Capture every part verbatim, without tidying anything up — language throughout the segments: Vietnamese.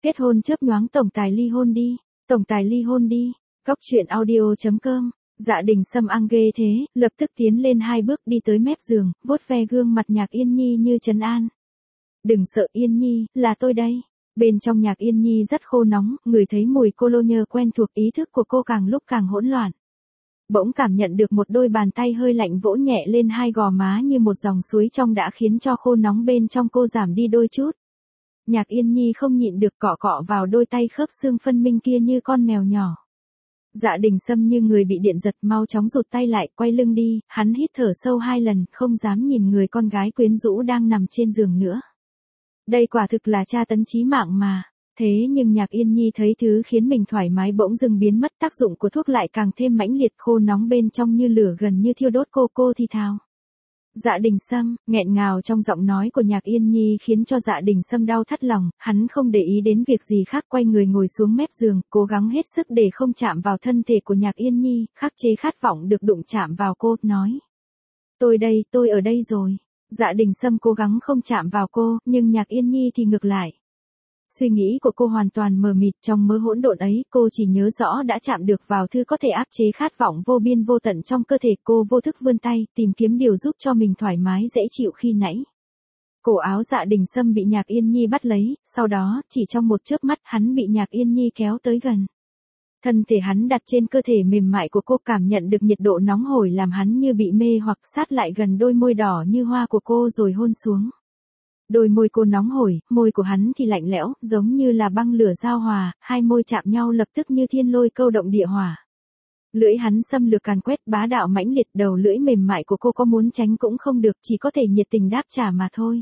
Kết hôn chớp nhoáng tổng tài ly hôn đi, tổng tài ly hôn đi. Góc truyện audio.com. Dạ Đình Sâm ăn ghê thế, lập tức tiến lên hai bước đi tới mép giường, vuốt ve gương mặt Nhạc Yên Nhi như trấn an. Đừng sợ Yên Nhi, là tôi đây. Bên trong Nhạc Yên Nhi rất khô nóng, ngửi thấy mùi cologne quen thuộc, ý thức của cô càng lúc càng hỗn loạn. Bỗng cảm nhận được một đôi bàn tay hơi lạnh vỗ nhẹ lên hai gò má như một dòng suối trong đã khiến cho khô nóng bên trong cô giảm đi đôi chút. Nhạc Yên Nhi không nhịn được cọ cọ vào đôi tay khớp xương phân minh kia như con mèo nhỏ. Dạ Đình Sâm như người bị điện giật, mau chóng rụt tay lại, quay lưng đi, hắn hít thở sâu hai lần, không dám nhìn người con gái quyến rũ đang nằm trên giường nữa. Đây quả thực là tra tấn chí mạng mà. Thế nhưng Nhạc Yên Nhi thấy thứ khiến mình thoải mái bỗng dưng biến mất, tác dụng của thuốc lại càng thêm mãnh liệt, khô nóng bên trong như lửa gần như thiêu đốt cô cô thì thào. Dạ Đình Sâm, nghẹn ngào trong giọng nói của Nhạc Yên Nhi khiến cho Dạ Đình Sâm đau thắt lòng, hắn không để ý đến việc gì khác, quay người ngồi xuống mép giường, cố gắng hết sức để không chạm vào thân thể của Nhạc Yên Nhi, khắc chế khát vọng được đụng chạm vào cô, nói. Tôi đây, tôi ở đây rồi. Dạ Đình Sâm cố gắng không chạm vào cô, nhưng Nhạc Yên Nhi thì ngược lại. Suy nghĩ của cô hoàn toàn mờ mịt, trong mớ hỗn độn ấy, cô chỉ nhớ rõ đã chạm được vào thứ có thể áp chế khát vọng vô biên vô tận trong cơ thể. Cô vô thức vươn tay, tìm kiếm điều giúp cho mình thoải mái dễ chịu khi nãy. Cổ áo Dạ Đình Sâm bị Nhạc Yên Nhi bắt lấy, sau đó, chỉ trong một chớp mắt, hắn bị Nhạc Yên Nhi kéo tới gần. Thân thể hắn đặt trên cơ thể mềm mại của cô, cảm nhận được nhiệt độ nóng hổi làm hắn như bị mê hoặc, sát lại gần đôi môi đỏ như hoa của cô rồi hôn xuống. Đôi môi cô nóng hổi, môi của hắn thì lạnh lẽo, giống như là băng lửa giao hòa, hai môi chạm nhau lập tức như thiên lôi câu động địa hỏa. Lưỡi hắn xâm lược càn quét, bá đạo mãnh liệt, đầu lưỡi mềm mại của cô có muốn tránh cũng không được, chỉ có thể nhiệt tình đáp trả mà thôi.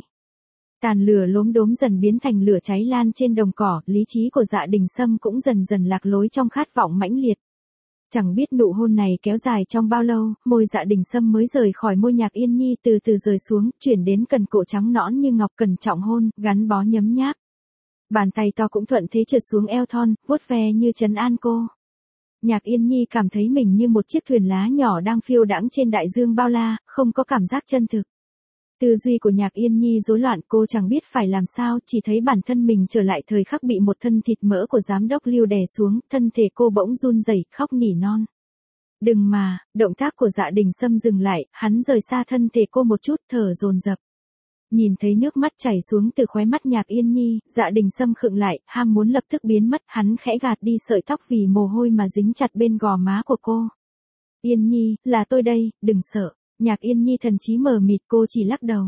Tàn lửa lốm đốm dần biến thành lửa cháy lan trên đồng cỏ, lý trí của Dạ Đình Sâm cũng dần dần lạc lối trong khát vọng mãnh liệt. Chẳng biết nụ hôn này kéo dài trong bao lâu, môi Dạ Đình Sâm mới rời khỏi môi Nhạc Yên Nhi, từ từ rời xuống, chuyển đến cần cổ trắng nõn như ngọc, cẩn trọng hôn, gắn bó nhấm nháp. Bàn tay to cũng thuận thế trượt xuống eo thon, vuốt ve như trấn an cô. Nhạc Yên Nhi cảm thấy mình như một chiếc thuyền lá nhỏ đang phiêu đãng trên đại dương bao la, không có cảm giác chân thực. Tư duy của Nhạc Yên Nhi rối loạn, cô chẳng biết phải làm sao, chỉ thấy bản thân mình trở lại thời khắc bị một thân thịt mỡ của giám đốc Lưu đè xuống, thân thể cô bỗng run rẩy, khóc nỉ non. Đừng mà, động tác của Dạ Đình Sâm dừng lại, hắn rời xa thân thể cô một chút, thở dồn dập. Nhìn thấy nước mắt chảy xuống từ khóe mắt Nhạc Yên Nhi, Dạ Đình Sâm khựng lại, ham muốn lập tức biến mất, hắn khẽ gạt đi sợi tóc vì mồ hôi mà dính chặt bên gò má của cô. Yên Nhi, là tôi đây, đừng sợ. Nhạc Yên Nhi thần trí mờ mịt, cô chỉ lắc đầu.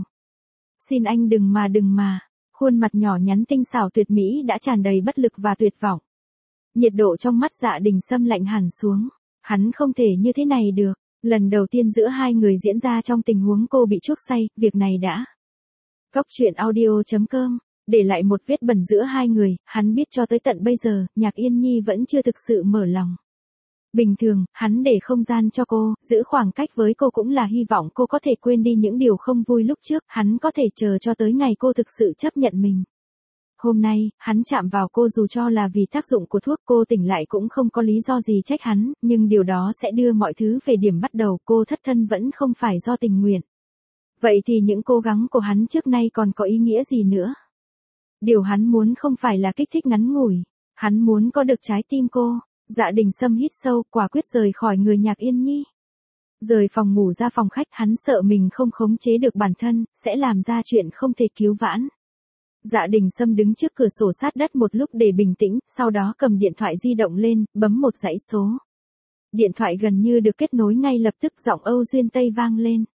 Xin anh đừng mà đừng mà. Khuôn mặt nhỏ nhắn tinh xảo tuyệt mỹ đã tràn đầy bất lực và tuyệt vọng. Nhiệt độ trong mắt Dạ Đình Sâm lạnh hẳn xuống. Hắn không thể như thế này được. Lần đầu tiên giữa hai người diễn ra trong tình huống cô bị chuốc say, việc này đã. Góc truyện audio.com. Để lại một vết bẩn giữa hai người, hắn biết cho tới tận bây giờ, Nhạc Yên Nhi vẫn chưa thực sự mở lòng. Bình thường, hắn để không gian cho cô, giữ khoảng cách với cô cũng là hy vọng cô có thể quên đi những điều không vui lúc trước, hắn có thể chờ cho tới ngày cô thực sự chấp nhận mình. Hôm nay, hắn chạm vào cô dù cho là vì tác dụng của thuốc, cô tỉnh lại cũng không có lý do gì trách hắn, nhưng điều đó sẽ đưa mọi thứ về điểm bắt đầu, cô thất thân vẫn không phải do tình nguyện. Vậy thì những cố gắng của hắn trước nay còn có ý nghĩa gì nữa? Điều hắn muốn không phải là kích thích ngắn ngủi, hắn muốn có được trái tim cô. Dạ Đình Sâm hít sâu, quả quyết rời khỏi người Nhạc Yên Nhi. Rời phòng ngủ ra phòng khách, hắn sợ mình không khống chế được bản thân, sẽ làm ra chuyện không thể cứu vãn. Dạ Đình Sâm đứng trước cửa sổ sát đất một lúc để bình tĩnh, sau đó cầm điện thoại di động lên, bấm một dãy số. Điện thoại gần như được kết nối ngay lập tức, giọng Âu Duyên Tây vang lên.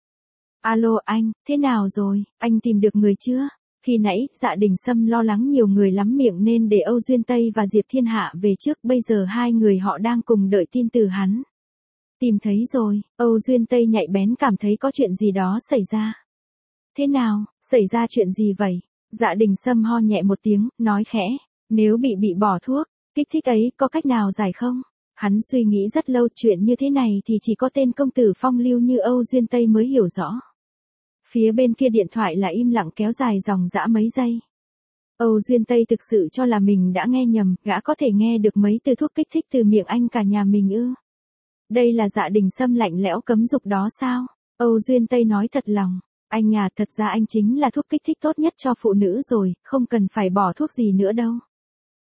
Alo anh, thế nào rồi, anh tìm được người chưa? Khi nãy, Dạ Đình Sâm lo lắng nhiều người lắm miệng nên để Âu Duyên Tây và Diệp Thiên Hạ về trước, bây giờ hai người họ đang cùng đợi tin từ hắn. Tìm thấy rồi, Âu Duyên Tây nhạy bén cảm thấy có chuyện gì đó xảy ra. Thế nào, xảy ra chuyện gì vậy? Dạ Đình Sâm ho nhẹ một tiếng, nói khẽ, nếu bị bị bỏ thuốc, kích thích ấy có cách nào giải không? Hắn suy nghĩ rất lâu, chuyện như thế này thì chỉ có tên công tử phong lưu như Âu Duyên Tây mới hiểu rõ. Phía bên kia điện thoại là im lặng kéo dài dòng dã mấy giây. Âu Duyên Tây thực sự cho là mình đã nghe nhầm, gã có thể nghe được mấy từ thuốc kích thích từ miệng anh cả nhà mình ư? Đây là Dạ Đình Sâm lạnh lẽo cấm dục đó sao? Âu Duyên Tây nói thật lòng, anh à, thật ra anh chính là thuốc kích thích tốt nhất cho phụ nữ rồi, không cần phải bỏ thuốc gì nữa đâu.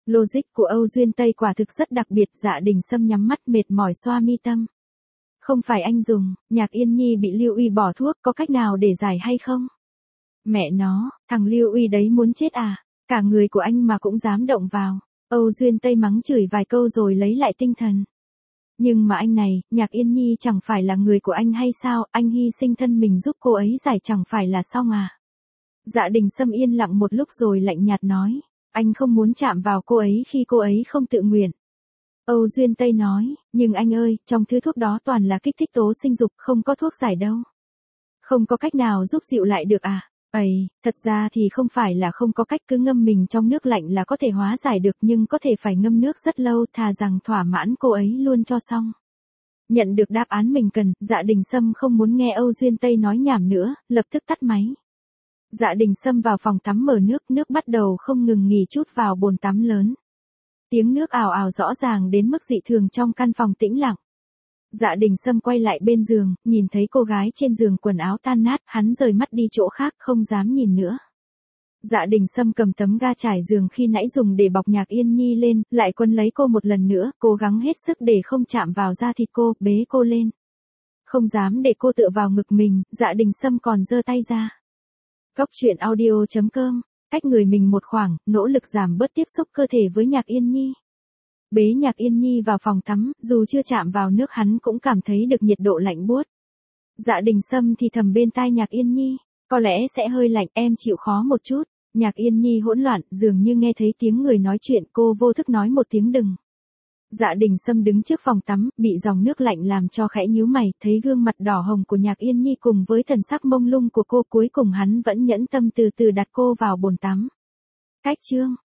Logic của Âu Duyên Tây quả thực rất đặc biệt. Dạ Đình Sâm nhắm mắt mệt mỏi xoa mi tâm. Không phải anh dùng, Nhạc Yên Nhi bị Lưu Uy bỏ thuốc, có cách nào để giải hay không? Mẹ nó, thằng Lưu Uy đấy muốn chết à? Cả người của anh mà cũng dám động vào. Âu Duyên Tây mắng chửi vài câu rồi lấy lại tinh thần. Nhưng mà anh này, Nhạc Yên Nhi chẳng phải là người của anh hay sao? Anh hy sinh thân mình giúp cô ấy giải chẳng phải là xong à? Dạ Đình Sâm yên lặng một lúc rồi lạnh nhạt nói. Anh không muốn chạm vào cô ấy khi cô ấy không tự nguyện. Âu Duyên Tây nói, nhưng anh ơi, trong thứ thuốc đó toàn là kích thích tố sinh dục, không có thuốc giải đâu. Không có cách nào giúp dịu lại được à? Ây, thật ra thì không phải là không có cách, cứ ngâm mình trong nước lạnh là có thể hóa giải được, nhưng có thể phải ngâm nước rất lâu, thà rằng thỏa mãn cô ấy luôn cho xong. Nhận được đáp án mình cần, Dạ Đình Sâm không muốn nghe Âu Duyên Tây nói nhảm nữa, lập tức tắt máy. Dạ Đình Sâm vào phòng tắm mở nước, nước bắt đầu không ngừng nghỉ chút vào bồn tắm lớn. Tiếng nước ào ào rõ ràng đến mức dị thường trong căn phòng tĩnh lặng. Dạ Đình Sâm quay lại bên giường, nhìn thấy cô gái trên giường quần áo tan nát, hắn rời mắt đi chỗ khác, không dám nhìn nữa. Dạ Đình Sâm cầm tấm ga trải giường khi nãy dùng để bọc Nhạc Yên Nhi lên, lại quấn lấy cô một lần nữa, cố gắng hết sức để không chạm vào da thịt cô, bế cô lên. Không dám để cô tựa vào ngực mình, Dạ Đình Sâm còn giơ tay ra. Góc truyện audio chấm com, cách người mình một khoảng, nỗ lực giảm bớt tiếp xúc cơ thể với Nhạc Yên Nhi. Bế Nhạc Yên Nhi vào phòng tắm, dù chưa chạm vào nước hắn cũng cảm thấy được nhiệt độ lạnh buốt. Dạ Đình Sâm thì thầm bên tai Nhạc Yên Nhi, có lẽ sẽ hơi lạnh, em chịu khó một chút. Nhạc Yên Nhi hỗn loạn, dường như nghe thấy tiếng người nói chuyện, cô vô thức nói một tiếng đừng. Dạ Đình Sâm đứng trước phòng tắm, bị dòng nước lạnh làm cho khẽ nhíu mày, thấy gương mặt đỏ hồng của Nhạc Yên Nhi cùng với thần sắc mông lung của cô, cuối cùng hắn vẫn nhẫn tâm từ từ đặt cô vào bồn tắm. Cách chương